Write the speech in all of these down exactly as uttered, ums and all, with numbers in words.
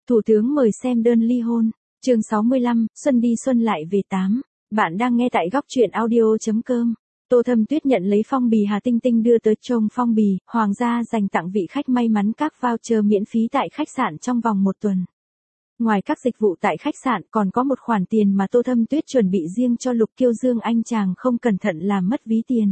Thủ tướng mời xem đơn ly hôn. Chương sáu mươi lăm, xuân đi xuân lại về tám. Bạn đang nghe tại góc truyện audio chấm com. Tô Thâm Tuyết nhận lấy phong bì Hà Tinh Tinh đưa tới chồng phong bì, hoàng gia dành tặng vị khách may mắn các voucher miễn phí tại khách sạn trong vòng một tuần. Ngoài các dịch vụ tại khách sạn còn có một khoản tiền mà Tô Thâm Tuyết chuẩn bị riêng cho Lục Kiêu Dương, anh chàng không cẩn thận làm mất ví tiền.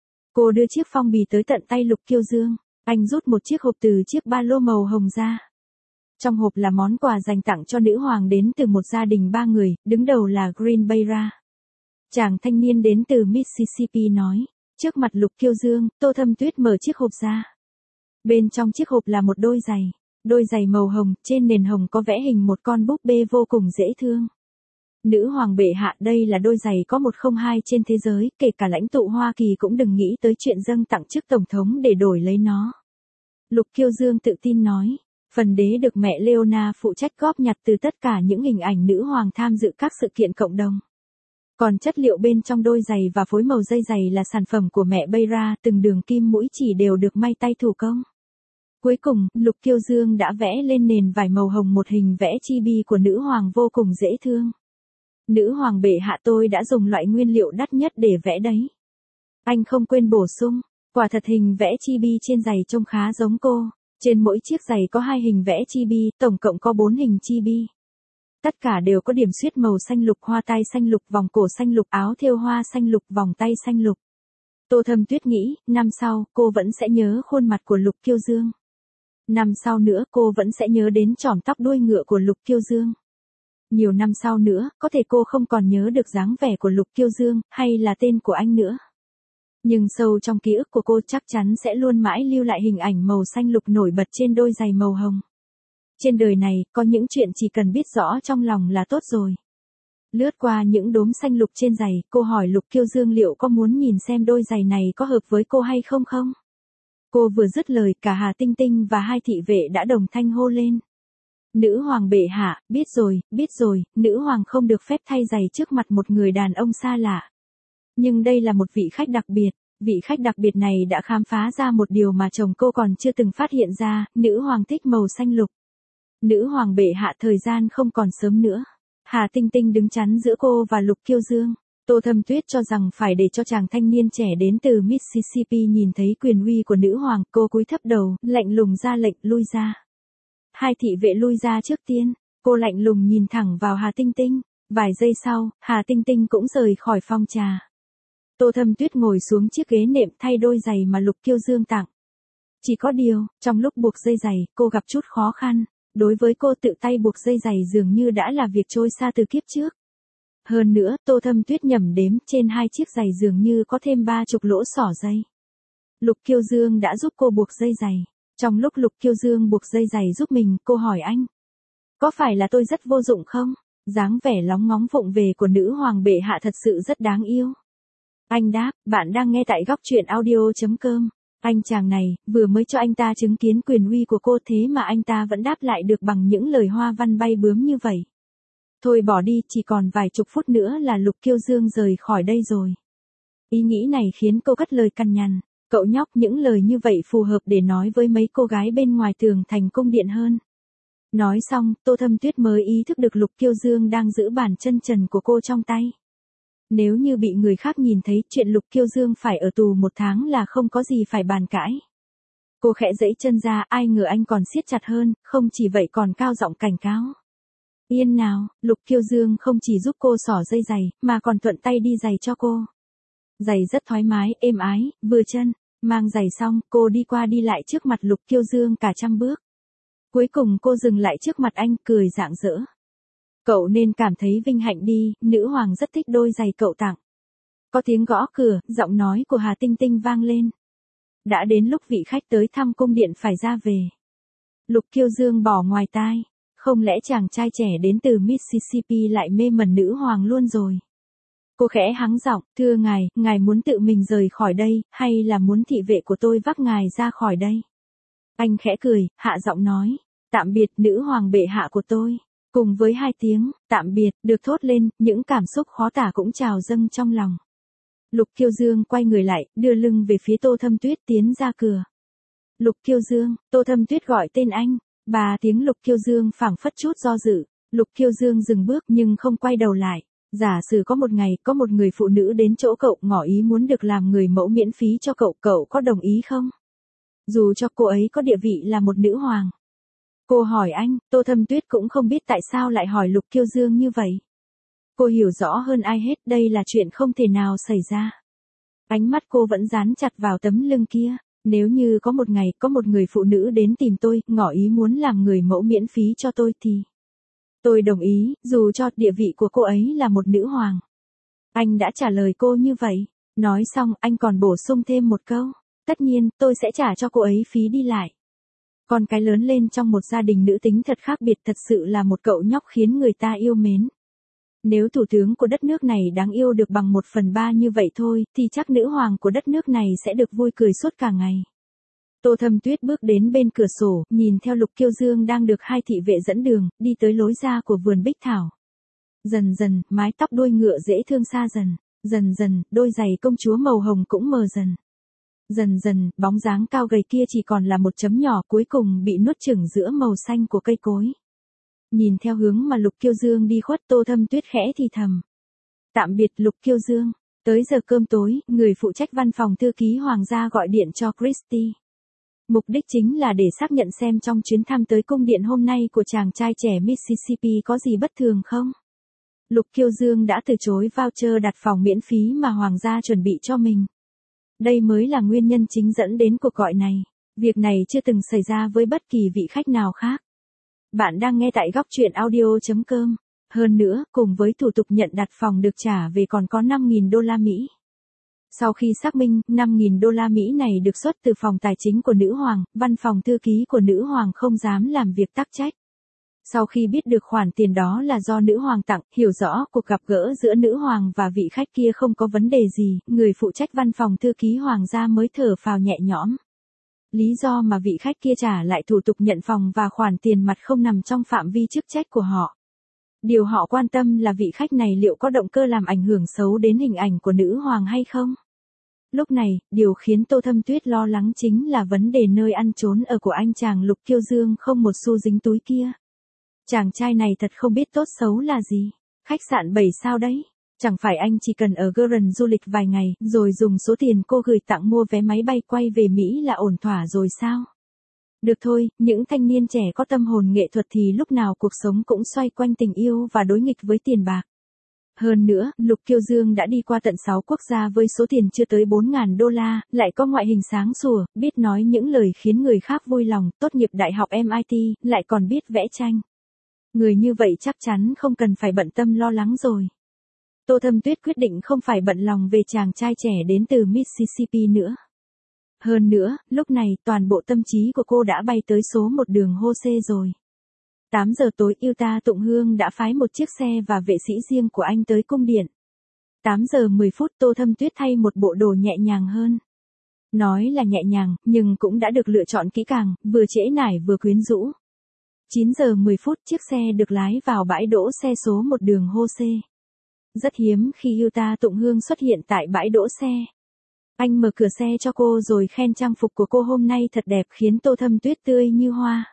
Cô đưa chiếc phong bì tới tận tay Lục Kiêu Dương, anh rút một chiếc hộp từ chiếc ba lô màu hồng ra. Trong hộp là món quà dành tặng cho nữ hoàng đến từ một gia đình ba người, đứng đầu là Green Bayra. Chàng thanh niên đến từ Mississippi nói, trước mặt Lục Kiêu Dương, Tô Thâm Tuyết mở chiếc hộp ra. Bên trong chiếc hộp là một đôi giày, đôi giày màu hồng, trên nền hồng có vẽ hình một con búp bê vô cùng dễ thương. Nữ hoàng bệ hạ, đây là đôi giày có một không hai trên thế giới, kể cả lãnh tụ Hoa Kỳ cũng đừng nghĩ tới chuyện dâng tặng chức tổng thống để đổi lấy nó. Lục Kiêu Dương tự tin nói. Phần đế được mẹ Leona phụ trách góp nhặt từ tất cả những hình ảnh nữ hoàng tham dự các sự kiện cộng đồng. Còn chất liệu bên trong đôi giày và phối màu dây giày là sản phẩm của mẹ Bayra, từng đường kim mũi chỉ đều được may tay thủ công. Cuối cùng, Lục Kiêu Dương đã vẽ lên nền vải màu hồng một hình vẽ chibi của nữ hoàng vô cùng dễ thương. Nữ hoàng bệ hạ, tôi đã dùng loại nguyên liệu đắt nhất để vẽ đấy. Anh không quên bổ sung, quả thật hình vẽ chibi trên giày trông khá giống cô. Trên mỗi chiếc giày có hai hình vẽ chibi, tổng cộng có bốn hình chibi. Tất cả đều có điểm xuyết màu xanh lục, hoa tai xanh lục, vòng cổ xanh lục, áo thêu hoa xanh lục, vòng tay xanh lục. Tô Thâm Tuyết nghĩ, năm sau, cô vẫn sẽ nhớ khuôn mặt của Lục Kiêu Dương. Năm sau nữa, cô vẫn sẽ nhớ đến chòm tóc đuôi ngựa của Lục Kiêu Dương. Nhiều năm sau nữa, có thể cô không còn nhớ được dáng vẻ của Lục Kiêu Dương, hay là tên của anh nữa. Nhưng sâu trong ký ức của cô chắc chắn sẽ luôn mãi lưu lại hình ảnh màu xanh lục nổi bật trên đôi giày màu hồng. Trên đời này, có những chuyện chỉ cần biết rõ trong lòng là tốt rồi. Lướt qua những đốm xanh lục trên giày, cô hỏi Lục Kiêu Dương liệu có muốn nhìn xem đôi giày này có hợp với cô hay không không? Cô vừa dứt lời, cả Hà Tinh Tinh và hai thị vệ đã đồng thanh hô lên. Nữ hoàng bệ hạ, biết rồi, biết rồi, nữ hoàng không được phép thay giày trước mặt một người đàn ông xa lạ. Nhưng đây là một vị khách đặc biệt, vị khách đặc biệt này đã khám phá ra một điều mà chồng cô còn chưa từng phát hiện ra, nữ hoàng thích màu xanh lục. Nữ hoàng bệ hạ, thời gian không còn sớm nữa. Hà Tinh Tinh đứng chắn giữa cô và Lục Kiêu Dương. Tô Thâm Tuyết cho rằng phải để cho chàng thanh niên trẻ đến từ Mississippi nhìn thấy quyền uy của nữ hoàng, cô cúi thấp đầu, lạnh lùng ra lệnh lui ra. Hai thị vệ lui ra trước tiên, cô lạnh lùng nhìn thẳng vào Hà Tinh Tinh. Vài giây sau, Hà Tinh Tinh cũng rời khỏi phòng trà. Tô Thâm Tuyết ngồi xuống chiếc ghế nệm thay đôi giày mà Lục Kiêu Dương tặng. Chỉ có điều, trong lúc buộc dây giày, cô gặp chút khó khăn. Đối với cô, tự tay buộc dây giày dường như đã là việc trôi xa từ kiếp trước. Hơn nữa, Tô Thâm Tuyết nhẩm đếm, trên hai chiếc giày dường như có thêm ba chục lỗ xỏ dây. Lục Kiêu Dương đã giúp cô buộc dây giày. Trong lúc Lục Kiêu Dương buộc dây giày giúp mình, cô hỏi anh. Có phải là tôi rất vô dụng không? Dáng vẻ lóng ngóng vụng về của nữ hoàng bệ hạ thật sự rất đáng yêu. Anh đáp, bạn đang nghe tại góc truyện audio chấm com. Anh chàng này, vừa mới cho anh ta chứng kiến quyền uy của cô thế mà anh ta vẫn đáp lại được bằng những lời hoa văn bay bướm như vậy. Thôi bỏ đi, chỉ còn vài chục phút nữa là Lục Kiêu Dương rời khỏi đây rồi. Ý nghĩ này khiến cô cất lời cằn nhằn. Cậu nhóc, những lời như vậy phù hợp để nói với mấy cô gái bên ngoài tường thành cung điện hơn. Nói xong, Tô Thâm Tuyết mới ý thức được Lục Kiêu Dương đang giữ bàn chân trần của cô trong tay. Nếu như bị người khác nhìn thấy, chuyện Lục Kiêu Dương phải ở tù một tháng là không có gì phải bàn cãi. Cô khẽ giãy chân ra, ai ngờ anh còn siết chặt hơn, không chỉ vậy còn cao giọng cảnh cáo. Yên nào, Lục Kiêu Dương không chỉ giúp cô xỏ dây giày, mà còn thuận tay đi giày cho cô. Giày rất thoải mái, êm ái, vừa chân. Mang giày xong, cô đi qua đi lại trước mặt Lục Kiêu Dương cả trăm bước. Cuối cùng cô dừng lại trước mặt anh, cười rạng rỡ. Cậu nên cảm thấy vinh hạnh đi, nữ hoàng rất thích đôi giày cậu tặng. Có tiếng gõ cửa, giọng nói của Hà Tinh Tinh vang lên. Đã đến lúc vị khách tới thăm cung điện phải ra về. Lục Kiêu Dương bỏ ngoài tai. Không lẽ chàng trai trẻ đến từ Mississippi lại mê mẩn nữ hoàng luôn rồi? Cô khẽ hắng giọng, thưa ngài, ngài muốn tự mình rời khỏi đây, hay là muốn thị vệ của tôi vác ngài ra khỏi đây? Anh khẽ cười, hạ giọng nói, tạm biệt nữ hoàng bệ hạ của tôi. Cùng với hai tiếng, tạm biệt, được thốt lên, những cảm xúc khó tả cũng trào dâng trong lòng. Lục Kiêu Dương quay người lại, đưa lưng về phía Tô Thâm Tuyết tiến ra cửa. Lục Kiêu Dương, Tô Thâm Tuyết gọi tên anh. Ba tiếng Lục Kiêu Dương phảng phất chút do dự, Lục Kiêu Dương dừng bước nhưng không quay đầu lại. Giả sử có một ngày, có một người phụ nữ đến chỗ cậu ngỏ ý muốn được làm người mẫu miễn phí cho cậu, cậu có đồng ý không? Dù cho cô ấy có địa vị là một nữ hoàng. Cô hỏi anh, Tô Thâm Tuyết cũng không biết tại sao lại hỏi Lục Kiêu Dương như vậy. Cô hiểu rõ hơn ai hết đây là chuyện không thể nào xảy ra. Ánh mắt cô vẫn dán chặt vào tấm lưng kia. Nếu như có một ngày, có một người phụ nữ đến tìm tôi, ngỏ ý muốn làm người mẫu miễn phí cho tôi thì tôi đồng ý, dù cho địa vị của cô ấy là một nữ hoàng. Anh đã trả lời cô như vậy. Nói xong, anh còn bổ sung thêm một câu. Tất nhiên, tôi sẽ trả cho cô ấy phí đi lại. Con cái lớn lên trong một gia đình nữ tính thật khác biệt, thật sự là một cậu nhóc khiến người ta yêu mến. Nếu thủ tướng của đất nước này đáng yêu được bằng một phần ba như vậy thôi, thì chắc nữ hoàng của đất nước này sẽ được vui cười suốt cả ngày. Tô Thâm Tuyết bước đến bên cửa sổ, nhìn theo Lục Kiêu Dương đang được hai thị vệ dẫn đường, đi tới lối ra của vườn bích thảo. Dần dần, mái tóc đuôi ngựa dễ thương xa dần. Dần dần, đôi giày công chúa màu hồng cũng mờ dần. Dần dần, bóng dáng cao gầy kia chỉ còn là một chấm nhỏ cuối cùng bị nuốt chửng giữa màu xanh của cây cối. Nhìn theo hướng mà Lục Kiêu Dương đi khuất, Tô Thâm Tuyết khẽ thì thầm. Tạm biệt Lục Kiêu Dương. Tới giờ cơm tối, người phụ trách văn phòng thư ký hoàng gia gọi điện cho Christy. Mục đích chính là để xác nhận xem trong chuyến thăm tới cung điện hôm nay của chàng trai trẻ Mississippi có gì bất thường không. Lục Kiêu Dương đã từ chối voucher đặt phòng miễn phí mà hoàng gia chuẩn bị cho mình. Đây mới là nguyên nhân chính dẫn đến cuộc gọi này. Việc này chưa từng xảy ra với bất kỳ vị khách nào khác. Bạn đang nghe tại góc truyện audio chấm com. Hơn nữa, cùng với thủ tục nhận đặt phòng được trả về còn có năm nghìn đô la Mỹ. Sau khi xác minh, năm nghìn đô la Mỹ này được xuất từ phòng tài chính của nữ hoàng, văn phòng thư ký của nữ hoàng không dám làm việc tắc trách. Sau khi biết được khoản tiền đó là do nữ hoàng tặng, hiểu rõ cuộc gặp gỡ giữa nữ hoàng và vị khách kia không có vấn đề gì, người phụ trách văn phòng thư ký hoàng gia mới thở phào nhẹ nhõm. Lý do mà vị khách kia trả lại thủ tục nhận phòng và khoản tiền mặt không nằm trong phạm vi chức trách của họ. Điều họ quan tâm là vị khách này liệu có động cơ làm ảnh hưởng xấu đến hình ảnh của nữ hoàng hay không. Lúc này, điều khiến Tô Thâm Tuyết lo lắng chính là vấn đề nơi ăn trốn ở của anh chàng Lục Kiêu Dương không một xu dính túi kia. Chàng trai này thật không biết tốt xấu là gì. Khách sạn bảy sao đấy. Chẳng phải anh chỉ cần ở Guernsey du lịch vài ngày, rồi dùng số tiền cô gửi tặng mua vé máy bay quay về Mỹ là ổn thỏa rồi sao? Được thôi, những thanh niên trẻ có tâm hồn nghệ thuật thì lúc nào cuộc sống cũng xoay quanh tình yêu và đối nghịch với tiền bạc. Hơn nữa, Lục Kiêu Dương đã đi qua tận sáu quốc gia với số tiền chưa tới bốn nghìn đô la, lại có ngoại hình sáng sủa, biết nói những lời khiến người khác vui lòng, tốt nghiệp đại học em i tê, lại còn biết vẽ tranh. Người như vậy chắc chắn không cần phải bận tâm lo lắng rồi. Tô Thâm Tuyết quyết định không phải bận lòng về chàng trai trẻ đến từ Mississippi nữa. Hơn nữa, lúc này toàn bộ tâm trí của cô đã bay tới số một đường Jose rồi. tám giờ tối, Utah Tụng Hương đã phái một chiếc xe và vệ sĩ riêng của anh tới cung điện. tám giờ mười phút, Tô Thâm Tuyết thay một bộ đồ nhẹ nhàng hơn. Nói là nhẹ nhàng, nhưng cũng đã được lựa chọn kỹ càng, vừa trễ nải vừa quyến rũ. chín giờ mười phút, chiếc xe được lái vào bãi đỗ xe số một đường Jose. Rất hiếm khi Utah Tụng Hương xuất hiện tại bãi đỗ xe. Anh mở cửa xe cho cô rồi khen trang phục của cô hôm nay thật đẹp khiến Tô Thâm Tuyết tươi như hoa.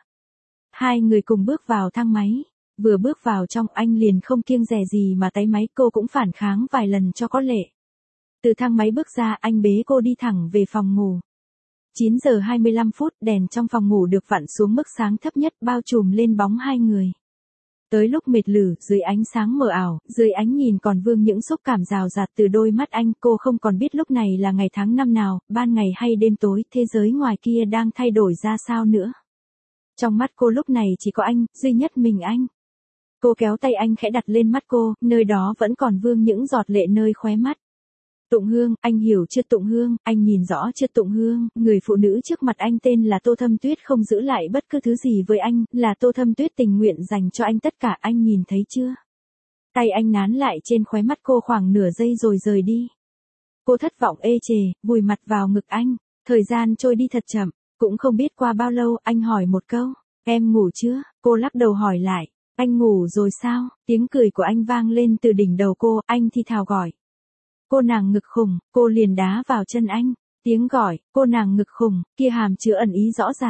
Hai người cùng bước vào thang máy. Vừa bước vào trong, anh liền không kiêng dè gì mà táy máy, cô cũng phản kháng vài lần cho có lệ. Từ thang máy bước ra, anh bế cô đi thẳng về phòng ngủ. chín giờ hai mươi lăm phút, đèn trong phòng ngủ được vặn xuống mức sáng thấp nhất, bao trùm lên bóng hai người. Tới lúc mệt lử, dưới ánh sáng mờ ảo, dưới ánh nhìn còn vương những xúc cảm rào rạt từ đôi mắt anh, cô không còn biết lúc này là ngày tháng năm nào, ban ngày hay đêm tối, thế giới ngoài kia đang thay đổi ra sao nữa. Trong mắt cô lúc này chỉ có anh, duy nhất mình anh. Cô kéo tay anh khẽ đặt lên mắt cô, nơi đó vẫn còn vương những giọt lệ nơi khóe mắt. Tụng Hương, anh hiểu chưa Tụng Hương, anh nhìn rõ chưa Tụng Hương, người phụ nữ trước mặt anh tên là Tô Thâm Tuyết không giữ lại bất cứ thứ gì với anh, là Tô Thâm Tuyết tình nguyện dành cho anh tất cả, anh nhìn thấy chưa? Tay anh nán lại trên khóe mắt cô khoảng nửa giây rồi rời đi. Cô thất vọng ê chề, vùi mặt vào ngực anh, thời gian trôi đi thật chậm, cũng không biết qua bao lâu, anh hỏi một câu, em ngủ chưa? Cô lắc đầu hỏi lại, anh ngủ rồi sao? Tiếng cười của anh vang lên từ đỉnh đầu cô, anh thì thào gọi. Cô nàng ngực khủng, cô liền đá vào chân anh. Tiếng gọi, cô nàng ngực khủng, kia hàm chứa ẩn ý rõ ràng.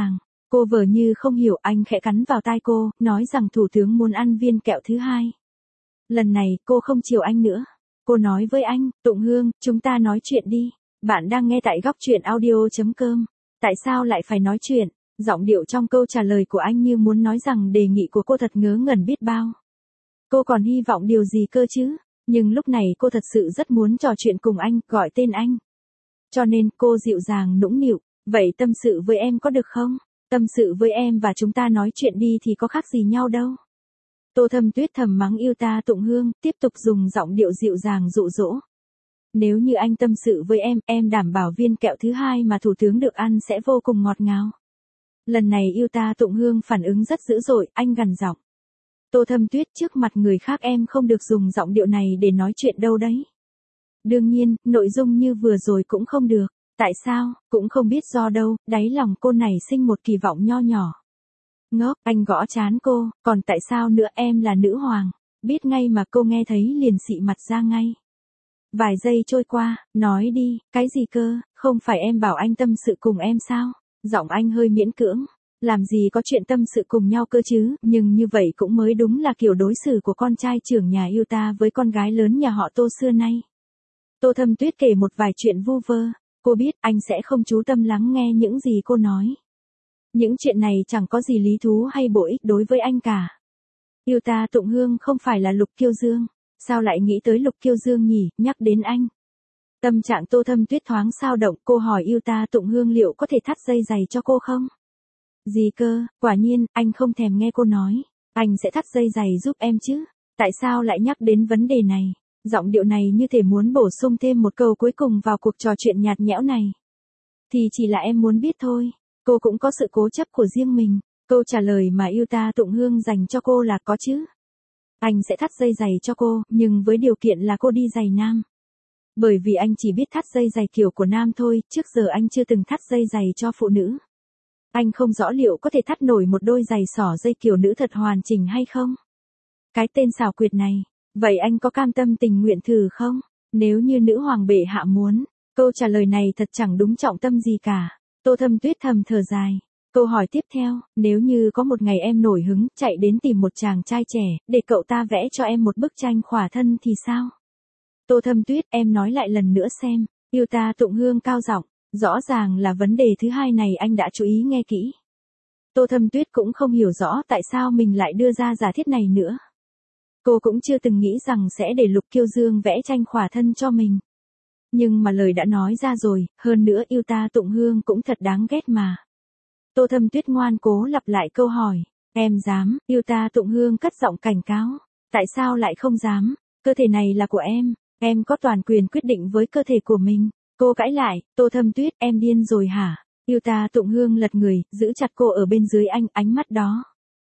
Cô vờ như không hiểu, anh khẽ cắn vào tai cô, nói rằng thủ tướng muốn ăn viên kẹo thứ hai. Lần này, cô không chiều anh nữa. Cô nói với anh, Tụng Hương, chúng ta nói chuyện đi. Bạn đang nghe tại góc truyện audio.com. Tại sao lại phải nói chuyện? Giọng điệu trong câu trả lời của anh như muốn nói rằng đề nghị của cô thật ngớ ngẩn biết bao. Cô còn hy vọng điều gì cơ chứ? Nhưng lúc này cô thật sự rất muốn trò chuyện cùng anh, gọi tên anh. Cho nên cô dịu dàng nũng nịu, vậy tâm sự với em có được không? Tâm sự với em và chúng ta nói chuyện đi thì có khác gì nhau đâu. Tô Thâm Tuyết thầm mắng yêu ta Tụng Hương, tiếp tục dùng giọng điệu dịu dàng dụ dỗ. Nếu như anh tâm sự với em, em đảm bảo viên kẹo thứ hai mà thủ tướng được ăn sẽ vô cùng ngọt ngào. Lần này yêu ta Tụng Hương phản ứng rất dữ dội, anh gằn giọng. Tô Thâm Tuyết, trước mặt người khác em không được dùng giọng điệu này để nói chuyện đâu đấy. Đương nhiên, nội dung như vừa rồi cũng không được. Tại sao, cũng không biết do đâu, đáy lòng cô này sinh một kỳ vọng nho nhỏ. Ngốc, anh gõ chán cô, còn tại sao nữa, em là nữ hoàng. Biết ngay mà, cô nghe thấy liền xị mặt ra ngay. Vài giây trôi qua, nói đi, cái gì cơ, không phải em bảo anh tâm sự cùng em sao? Giọng anh hơi miễn cưỡng. Làm gì có chuyện tâm sự cùng nhau cơ chứ, nhưng như vậy cũng mới đúng là kiểu đối xử của con trai trưởng nhà yêu ta với con gái lớn nhà họ Tô xưa nay. Tô Thâm Tuyết kể một vài chuyện vu vơ. Cô biết anh sẽ không chú tâm lắng nghe những gì cô nói. Những chuyện này chẳng có gì lý thú hay bổ ích đối với anh cả. Yêu ta Tụng Hương không phải là Lục Kiêu Dương. Sao lại nghĩ tới Lục Kiêu Dương nhỉ, nhắc đến anh. Tâm trạng Tô Thâm Tuyết thoáng xao động, cô hỏi yêu ta Tụng Hương liệu có thể thắt dây giày cho cô không? Gì cơ, quả nhiên, anh không thèm nghe cô nói. Anh sẽ thắt dây giày giúp em chứ. Tại sao lại nhắc đến vấn đề này? Giọng điệu này như thể muốn bổ sung thêm một câu cuối cùng vào cuộc trò chuyện nhạt nhẽo này. Thì chỉ là em muốn biết thôi. Cô cũng có sự cố chấp của riêng mình. Câu trả lời mà yêu ta Tụng Hương dành cho cô là có chứ. Anh sẽ thắt dây giày cho cô, nhưng với điều kiện là cô đi giày nam. Bởi vì anh chỉ biết thắt dây giày kiểu của nam thôi, trước giờ anh chưa từng thắt dây giày cho phụ nữ. Anh không rõ liệu có thể thắt nổi một đôi giày xỏ dây kiểu nữ thật hoàn chỉnh hay không. Cái tên xảo quyệt này. Vậy anh có cam tâm tình nguyện thử không? Nếu như nữ hoàng bệ hạ muốn. Câu trả lời này thật chẳng đúng trọng tâm gì cả. Tô Thâm Tuyết thầm thở dài. Câu hỏi tiếp theo, nếu như có một ngày em nổi hứng, chạy đến tìm một chàng trai trẻ, để cậu ta vẽ cho em một bức tranh khỏa thân thì sao? Tô Thâm Tuyết, em nói lại lần nữa xem. Yêu ta Tụng Hương cao giọng. Rõ ràng là vấn đề thứ hai này anh đã chú ý nghe kỹ. Tô Thâm Tuyết cũng không hiểu rõ tại sao mình lại đưa ra giả thiết này nữa. Cô cũng chưa từng nghĩ rằng sẽ để Lục Kiêu Dương vẽ tranh khỏa thân cho mình. Nhưng mà lời đã nói ra rồi, hơn nữa yêu ta Tụng Hương cũng thật đáng ghét mà. Tô Thâm Tuyết ngoan cố lặp lại câu hỏi. Em dám, yêu ta Tụng Hương cất giọng cảnh cáo. Tại sao lại không dám? Cơ thể này là của em, em có toàn quyền quyết định với cơ thể của mình. Cô cãi lại, Tô Thâm Tuyết, em điên rồi hả? Yêu ta Tụng Hương lật người, giữ chặt cô ở bên dưới anh, ánh mắt đó.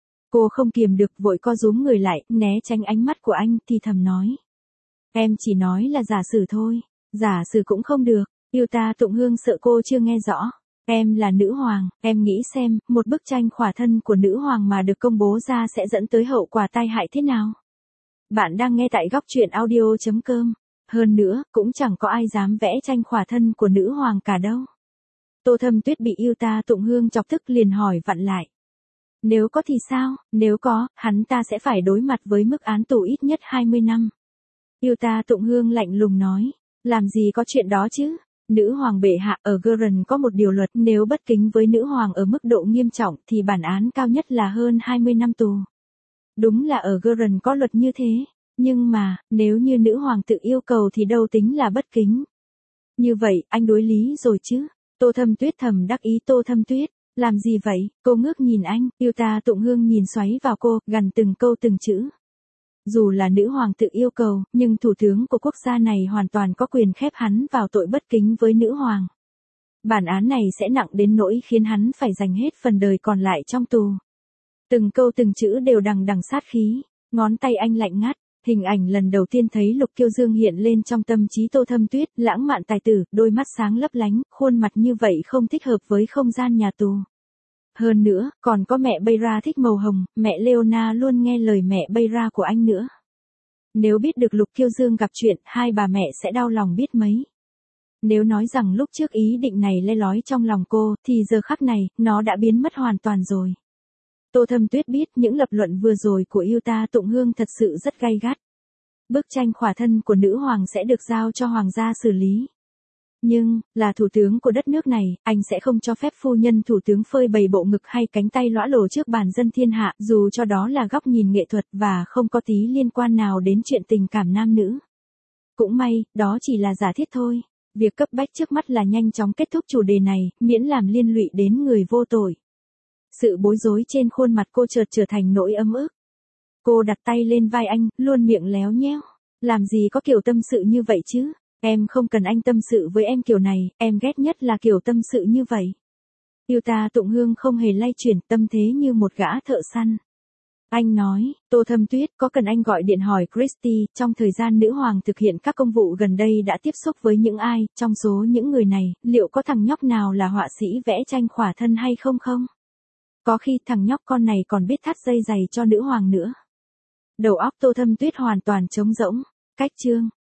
Cô không kiềm được vội co rúm người lại, né tránh ánh mắt của anh, thì thầm nói. Em chỉ nói là giả sử thôi, giả sử cũng không được, yêu ta Tụng Hương sợ cô chưa nghe rõ. Em là nữ hoàng, em nghĩ xem, một bức tranh khỏa thân của nữ hoàng mà được công bố ra sẽ dẫn tới hậu quả tai hại thế nào? Bạn đang nghe tại góc truyện audio.com. Hơn nữa, cũng chẳng có ai dám vẽ tranh khỏa thân của nữ hoàng cả đâu. Tô Thâm Tuyết bị yêu ta Tụng Hương chọc tức liền hỏi vặn lại. Nếu có thì sao, nếu có, hắn ta sẽ phải đối mặt với mức án tù ít nhất hai mươi năm. Yêu ta Tụng Hương lạnh lùng nói, làm gì có chuyện đó chứ? Nữ hoàng bệ hạ, ở Gurren có một điều luật, nếu bất kính với nữ hoàng ở mức độ nghiêm trọng thì bản án cao nhất là hơn hai mươi năm tù. Đúng là ở Gurren có luật như thế, nhưng mà, nếu như nữ hoàng tự yêu cầu thì đâu tính là bất kính. Như vậy, anh đối lý rồi chứ? Tô Thâm Tuyết thầm đắc ý. Tô Thâm Tuyết, làm gì vậy? Cô ngước nhìn anh, yêu ta Tụng Hương nhìn xoáy vào cô, gằn từng câu từng chữ. Dù là nữ hoàng tự yêu cầu, nhưng thủ tướng của quốc gia này hoàn toàn có quyền khép hắn vào tội bất kính với nữ hoàng. Bản án này sẽ nặng đến nỗi khiến hắn phải dành hết phần đời còn lại trong tù. Từng câu từng chữ đều đằng đằng sát khí, ngón tay anh lạnh ngắt. Hình ảnh lần đầu tiên thấy Lục Kiêu Dương hiện lên trong tâm trí Tô Thâm Tuyết, lãng mạn tài tử, đôi mắt sáng lấp lánh, khuôn mặt như vậy không thích hợp với không gian nhà tù. Hơn nữa, còn có mẹ Beira thích màu hồng, mẹ Leona luôn nghe lời mẹ Beira của anh nữa. Nếu biết được Lục Kiêu Dương gặp chuyện, hai bà mẹ sẽ đau lòng biết mấy. Nếu nói rằng lúc trước ý định này le lói trong lòng cô, thì giờ khắc này, nó đã biến mất hoàn toàn rồi. Tô Thâm Tuyết biết những lập luận vừa rồi của yêu ta Tụng Hương thật sự rất gay gắt. Bức tranh khỏa thân của nữ hoàng sẽ được giao cho hoàng gia xử lý. Nhưng, là thủ tướng của đất nước này, anh sẽ không cho phép phu nhân thủ tướng phơi bày bộ ngực hay cánh tay lõa lồ trước bàn dân thiên hạ, dù cho đó là góc nhìn nghệ thuật và không có tí liên quan nào đến chuyện tình cảm nam nữ. Cũng may, đó chỉ là giả thiết thôi. Việc cấp bách trước mắt là nhanh chóng kết thúc chủ đề này, miễn làm liên lụy đến người vô tội. Sự bối rối trên khuôn mặt cô chợt trở thành nỗi ấm ức. Cô đặt tay lên vai anh, luôn miệng léo nhéo. Làm gì có kiểu tâm sự như vậy chứ? Em không cần anh tâm sự với em kiểu này, em ghét nhất là kiểu tâm sự như vậy. Yêu ta Tụng Hương không hề lay chuyển, tâm thế như một gã thợ săn. Anh nói, Tô Thâm Tuyết, có cần anh gọi điện hỏi Christy, trong thời gian nữ hoàng thực hiện các công vụ gần đây đã tiếp xúc với những ai, trong số những người này, liệu có thằng nhóc nào là họa sĩ vẽ tranh khỏa thân hay không không? Có khi thằng nhóc con này còn biết thắt dây giày cho nữ hoàng nữa. Đầu óc Tô Thâm Tuyết hoàn toàn trống rỗng. Cách chương